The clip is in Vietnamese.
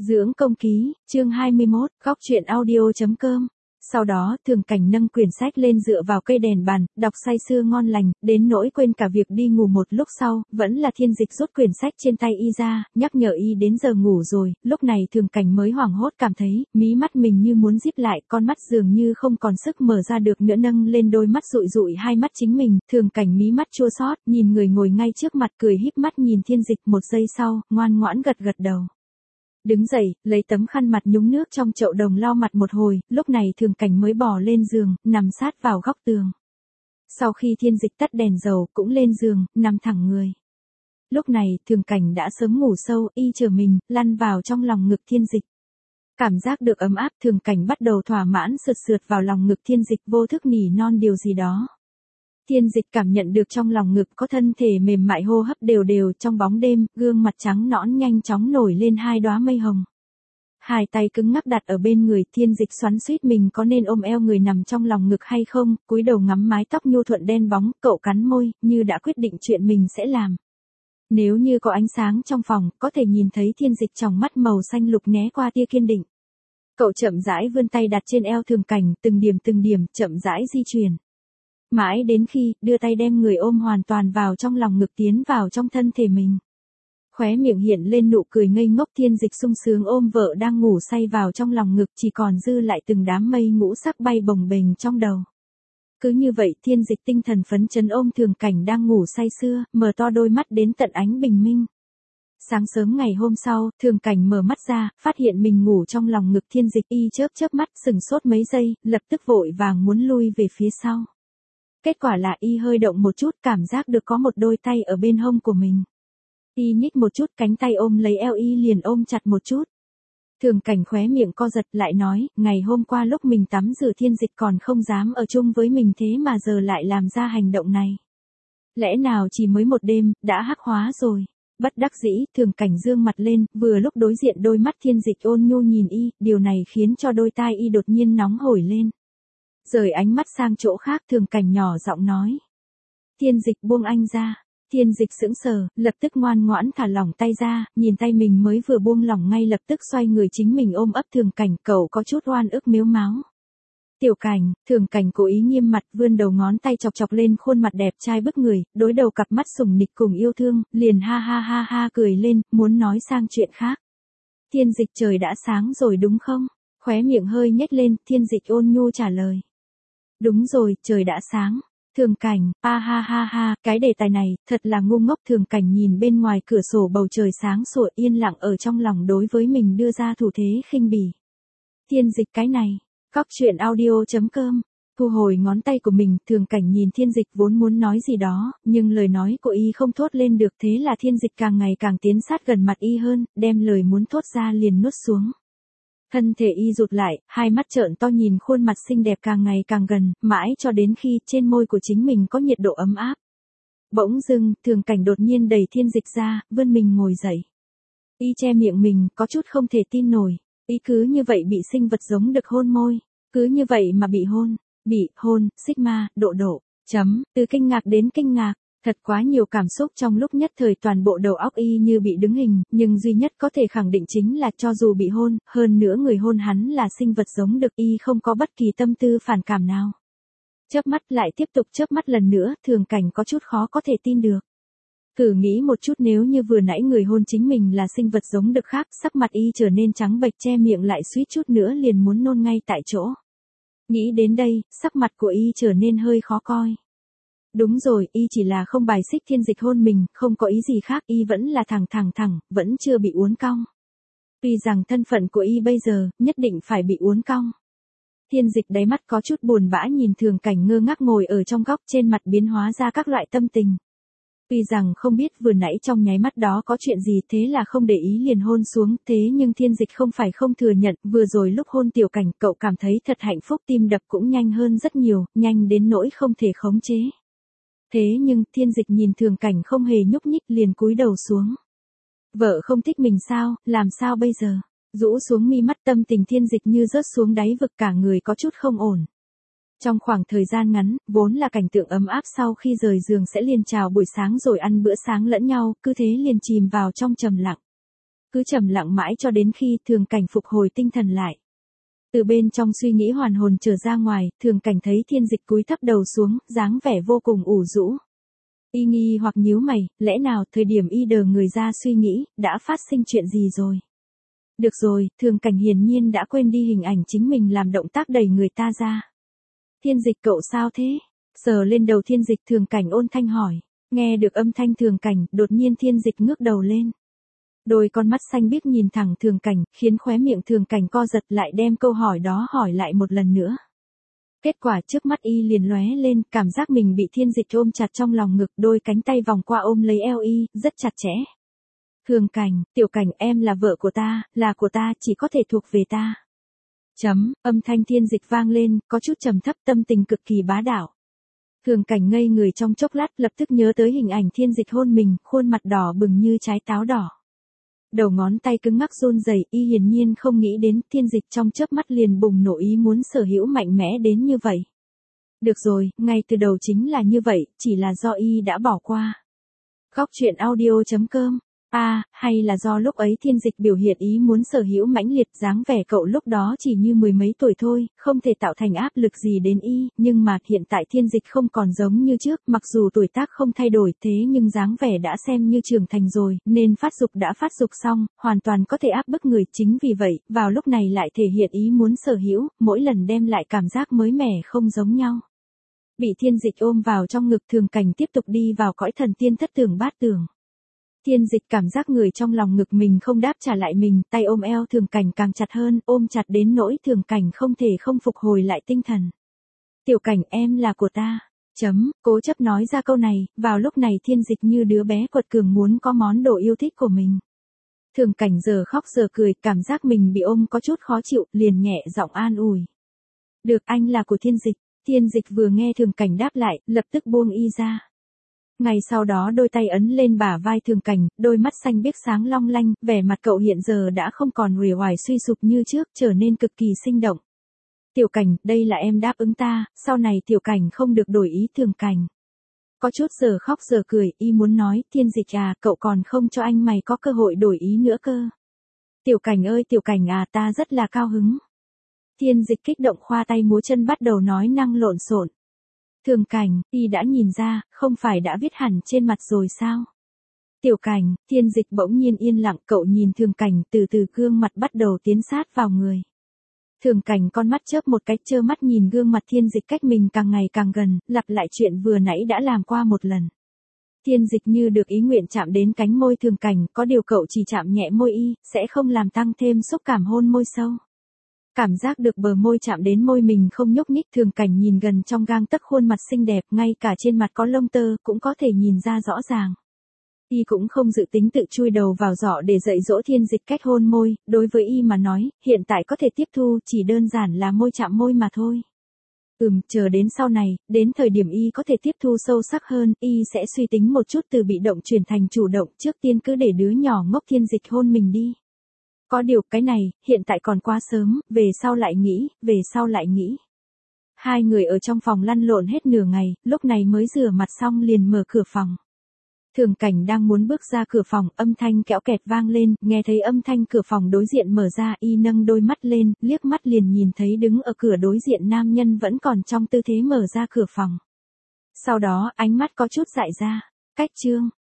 Dưỡng công ký, chương 21, góc truyện audio.com. Sau đó, Thường Cảnh nâng quyển sách lên dựa vào cây đèn bàn, đọc say sưa ngon lành, đến nỗi quên cả việc đi ngủ. Một lúc sau, vẫn là Thiên Dịch rút quyển sách trên tay y ra, nhắc nhở y đến giờ ngủ rồi. Lúc này Thường Cảnh mới hoảng hốt cảm thấy, mí mắt mình như muốn díp lại, con mắt dường như không còn sức mở ra được nữa, nâng lên đôi mắt dụi dụi hai mắt chính mình. Thường Cảnh mí mắt chua xót, nhìn người ngồi ngay trước mặt cười híp mắt nhìn Thiên Dịch. Một giây sau, ngoan ngoãn gật gật đầu. Đứng dậy, lấy tấm khăn mặt nhúng nước trong chậu đồng lau mặt một hồi, lúc này Thường Cảnh mới bò lên giường, nằm sát vào góc tường. Sau khi Thiên Dịch tắt đèn dầu, cũng lên giường, nằm thẳng người. Lúc này, Thường Cảnh đã sớm ngủ sâu, y trở mình, lăn vào trong lòng ngực Thiên Dịch. Cảm giác được ấm áp, Thường Cảnh bắt đầu thỏa mãn sượt sượt vào lòng ngực Thiên Dịch, vô thức nỉ non điều gì đó. Thiên Dịch cảm nhận được trong lòng ngực có thân thể mềm mại hô hấp đều đều, trong bóng đêm, gương mặt trắng nõn nhanh chóng nổi lên hai đóa mây hồng. Hai tay cứng ngắc đặt ở bên người, Thiên Dịch xoắn xuýt mình có nên ôm eo người nằm trong lòng ngực hay không, cúi đầu ngắm mái tóc nhu thuận đen bóng, cậu cắn môi, như đã quyết định chuyện mình sẽ làm. Nếu như có ánh sáng trong phòng, có thể nhìn thấy Thiên Dịch trong mắt màu xanh lục né qua tia kiên định. Cậu chậm rãi vươn tay đặt trên eo Thường Cảnh, từng điểm, chậm rãi di chuyển. Mãi đến khi, đưa tay đem người ôm hoàn toàn vào trong lòng ngực, tiến vào trong thân thể mình. Khóe miệng hiện lên nụ cười ngây ngốc, Thiên Dịch sung sướng ôm vợ đang ngủ say vào trong lòng ngực, chỉ còn dư lại từng đám mây ngũ sắc bay bồng bềnh trong đầu. Cứ như vậy, Thiên Dịch tinh thần phấn chấn ôm Thường Cảnh đang ngủ say sưa, mở to đôi mắt đến tận ánh bình minh. Sáng sớm ngày hôm sau, Thường Cảnh mở mắt ra, phát hiện mình ngủ trong lòng ngực Thiên Dịch, y chớp mắt sừng sốt mấy giây, lập tức vội vàng muốn lui về phía sau. Kết quả là y hơi động một chút, cảm giác được có một đôi tay ở bên hông của mình. Y nhích một chút, cánh tay ôm lấy eo y liền ôm chặt một chút. Thường Cảnh khóe miệng co giật lại nói, ngày hôm qua lúc mình tắm rửa Thiên Dịch còn không dám ở chung với mình, thế mà giờ lại làm ra hành động này. Lẽ nào chỉ mới một đêm, đã hắc hóa rồi. Bất đắc dĩ, Thường Cảnh dương mặt lên, vừa lúc đối diện đôi mắt Thiên Dịch ôn nhu nhìn y, điều này khiến cho đôi tai y đột nhiên nóng hổi lên. Rời ánh mắt sang chỗ khác, Thường Cảnh nhỏ giọng nói. Thiên Dịch buông anh ra. Thiên Dịch sững sờ, lập tức ngoan ngoãn thả lỏng tay ra, nhìn tay mình mới vừa buông lỏng ngay lập tức xoay người chính mình ôm ấp Thường Cảnh, cậu có chút oan ức mếu máo. Tiểu Cảnh, Thường Cảnh cố ý nghiêm mặt, vươn đầu ngón tay chọc chọc lên khuôn mặt đẹp trai bức người, đối đầu cặp mắt sùng nịch cùng yêu thương, liền ha ha cười lên, muốn nói sang chuyện khác. Thiên Dịch, trời đã sáng rồi đúng không? Khóe miệng hơi nhếch lên, Thiên Dịch ôn nhu trả lời. Đúng rồi, trời đã sáng. Thường Cảnh, ha, cái đề tài này, thật là ngu ngốc. Thường Cảnh nhìn bên ngoài cửa sổ bầu trời sáng sủa, yên lặng ở trong lòng đối với mình đưa ra thủ thế khinh bỉ. Thiên Dịch, cái này, góc truyện audio.com. Thu hồi ngón tay của mình, Thường Cảnh nhìn Thiên Dịch vốn muốn nói gì đó, nhưng lời nói của y không thốt lên được, thế là Thiên Dịch càng ngày càng tiến sát gần mặt y hơn, đem lời muốn thốt ra liền nuốt xuống. Thân thể y rụt lại, hai mắt trợn to nhìn khuôn mặt xinh đẹp càng ngày càng gần, mãi cho đến khi trên môi của chính mình có nhiệt độ ấm áp. Bỗng dưng, Thường Cảnh đột nhiên đẩy Thiên Dịch ra, vươn mình ngồi dậy. Y che miệng mình, có chút không thể tin nổi. Y cứ như vậy bị sinh vật giống được hôn môi. Cứ như vậy mà bị hôn, sigma, độ, từ kinh ngạc đến kinh ngạc. Thật quá nhiều cảm xúc trong lúc nhất thời, toàn bộ đầu óc y như bị đứng hình, nhưng duy nhất có thể khẳng định chính là cho dù bị hôn, hơn nữa người hôn hắn là sinh vật giống được, y không có bất kỳ tâm tư phản cảm nào. Chớp mắt lại tiếp tục chớp mắt lần nữa, Thường Cảnh có chút khó có thể tin được. Thử nghĩ một chút, nếu như vừa nãy người hôn chính mình là sinh vật giống được khác, sắc mặt y trở nên trắng bệch, che miệng lại suýt chút nữa liền muốn nôn ngay tại chỗ. Nghĩ đến đây, sắc mặt của y trở nên hơi khó coi. Đúng rồi, y chỉ là không bài xích Thiên Dịch hôn mình, không có ý gì khác, y vẫn là thẳng, vẫn chưa bị uốn cong. Tuy rằng thân phận của y bây giờ, nhất định phải bị uốn cong. Thiên Dịch đáy mắt có chút buồn bã nhìn Thường Cảnh ngơ ngác ngồi ở trong góc, trên mặt biến hóa ra các loại tâm tình. Tuy rằng không biết vừa nãy trong nháy mắt đó có chuyện gì, thế là không để ý liền hôn xuống, thế nhưng Thiên Dịch không phải không thừa nhận, vừa rồi lúc hôn Tiểu Cảnh cậu cảm thấy thật hạnh phúc, tim đập cũng nhanh hơn rất nhiều, nhanh đến nỗi không thể khống chế. Thế nhưng, Thiên Dịch nhìn Thường Cảnh không hề nhúc nhích liền cúi đầu xuống. Vợ không thích mình sao, làm sao bây giờ? Rũ xuống mi mắt, tâm tình Thiên Dịch như rớt xuống đáy vực, cả người có chút không ổn. Trong khoảng thời gian ngắn, vốn là cảnh tượng ấm áp sau khi rời giường sẽ liền chào buổi sáng rồi ăn bữa sáng lẫn nhau, cứ thế liền chìm vào trong trầm lặng. Cứ trầm lặng mãi cho đến khi Thường Cảnh phục hồi tinh thần lại. Từ bên trong suy nghĩ hoàn hồn trở ra ngoài, Thường Cảnh thấy Thiên Dịch cúi thấp đầu xuống, dáng vẻ vô cùng ủ rũ. Y nghi hoặc nhíu mày, lẽ nào thời điểm y đờ người ra suy nghĩ, đã phát sinh chuyện gì rồi? Được rồi, Thường Cảnh hiển nhiên đã quên đi hình ảnh chính mình làm động tác đẩy người ta ra. Thiên Dịch cậu sao thế? Sờ lên đầu Thiên Dịch, Thường Cảnh ôn thanh hỏi. Nghe được âm thanh Thường Cảnh, đột nhiên Thiên Dịch ngước đầu lên. Đôi con mắt xanh biếc nhìn thẳng Thường Cảnh, khiến khóe miệng Thường Cảnh co giật, lại đem câu hỏi đó hỏi lại một lần nữa. Kết quả trước mắt y liền lóe lên, cảm giác mình bị Thiên Dịch ôm chặt trong lòng ngực, đôi cánh tay vòng qua ôm lấy eo y, rất chặt chẽ. Thường Cảnh, Tiểu Cảnh, em là vợ của ta, là của ta, chỉ có thể thuộc về ta. Âm thanh Thiên Dịch vang lên, có chút trầm thấp, tâm tình cực kỳ bá đạo. Thường Cảnh ngây người trong chốc lát, lập tức nhớ tới hình ảnh Thiên Dịch hôn mình, khuôn mặt đỏ bừng như trái táo đỏ. Đầu ngón tay cứng ngắc run rẩy, y hiển nhiên không nghĩ đến Thiên Dịch trong chớp mắt liền bùng nổ ý muốn sở hữu mạnh mẽ đến như vậy. Được rồi, ngay từ đầu chính là như vậy, chỉ là do y đã bỏ qua. Góc truyện audio.com. Hay là do lúc ấy Thiên Dịch biểu hiện ý muốn sở hữu mãnh liệt, dáng vẻ cậu lúc đó chỉ như mười mấy tuổi thôi, không thể tạo thành áp lực gì đến y, nhưng mà hiện tại Thiên Dịch không còn giống như trước, mặc dù tuổi tác không thay đổi thế nhưng dáng vẻ đã xem như trưởng thành rồi, nên phát dục đã phát dục xong, hoàn toàn có thể áp bức người, chính vì vậy, vào lúc này lại thể hiện ý muốn sở hữu, mỗi lần đem lại cảm giác mới mẻ không giống nhau. Bị Thiên Dịch ôm vào trong ngực, Thường Cảnh tiếp tục đi vào cõi thần tiên thất tưởng bát tưởng. Thiên Dịch cảm giác người trong lòng ngực mình không đáp trả lại mình, tay ôm eo Thường Cảnh càng chặt hơn, ôm chặt đến nỗi Thường Cảnh không thể không phục hồi lại tinh thần. Tiểu Cảnh, em là của ta. Cố chấp nói ra câu này, vào lúc này Thiên Dịch như đứa bé quật cường muốn có món đồ yêu thích của mình. Thường Cảnh giờ khóc giờ cười, cảm giác mình bị ôm có chút khó chịu, liền nhẹ giọng an ủi. Được, anh là của Thiên Dịch. Thiên Dịch vừa nghe Thường Cảnh đáp lại, lập tức buông y ra. Ngày sau đó đôi tay ấn lên bả vai Thường Cảnh, đôi mắt xanh biếc sáng long lanh, vẻ mặt cậu hiện giờ đã không còn uể oải suy sụp như trước, trở nên cực kỳ sinh động. Tiểu Cảnh, đây là em đáp ứng ta, sau này Tiểu Cảnh không được đổi ý. Thường Cảnh có chút giờ khóc giờ cười, y muốn nói, Thiên Dịch à, cậu còn không cho anh mày có cơ hội đổi ý nữa cơ. Tiểu Cảnh ơi Tiểu Cảnh à, ta rất là cao hứng. Thiên Dịch kích động khoa tay múa chân bắt đầu nói năng lộn xộn. Thường Cảnh, y đã nhìn ra, không phải đã viết hẳn trên mặt rồi sao? Tiểu Cảnh, Thiên Dịch bỗng nhiên yên lặng, cậu nhìn Thường Cảnh, từ từ gương mặt bắt đầu tiến sát vào người. Thường Cảnh con mắt chớp một cái, trơ mắt nhìn gương mặt Thiên Dịch cách mình càng ngày càng gần, lặp lại chuyện vừa nãy đã làm qua một lần. Thiên Dịch như được ý nguyện chạm đến cánh môi Thường Cảnh, có điều cậu chỉ chạm nhẹ môi y, sẽ không làm tăng thêm xúc cảm hôn môi sâu. Cảm giác được bờ môi chạm đến môi mình không nhúc nhích, Thường Cảnh nhìn gần trong gang tấc khuôn mặt xinh đẹp, ngay cả trên mặt có lông tơ, cũng có thể nhìn ra rõ ràng. Y cũng không dự tính tự chui đầu vào giỏ để dạy dỗ Thiên Dịch cách hôn môi, đối với y mà nói, hiện tại có thể tiếp thu, chỉ đơn giản là môi chạm môi mà thôi. Chờ đến sau này, đến thời điểm y có thể tiếp thu sâu sắc hơn, y sẽ suy tính một chút từ bị động chuyển thành chủ động, trước tiên cứ để đứa nhỏ ngốc Thiên Dịch hôn mình đi. Có điều cái này, hiện tại còn quá sớm, về sau lại nghĩ. Hai người ở trong phòng lăn lộn hết nửa ngày, lúc này mới rửa mặt xong liền mở cửa phòng. Thường Cảnh đang muốn bước ra cửa phòng, âm thanh kẽo kẹt vang lên, nghe thấy âm thanh cửa phòng đối diện mở ra, y nâng đôi mắt lên, liếc mắt liền nhìn thấy đứng ở cửa đối diện nam nhân vẫn còn trong tư thế mở ra cửa phòng. Sau đó, ánh mắt có chút dại ra. Cách chương.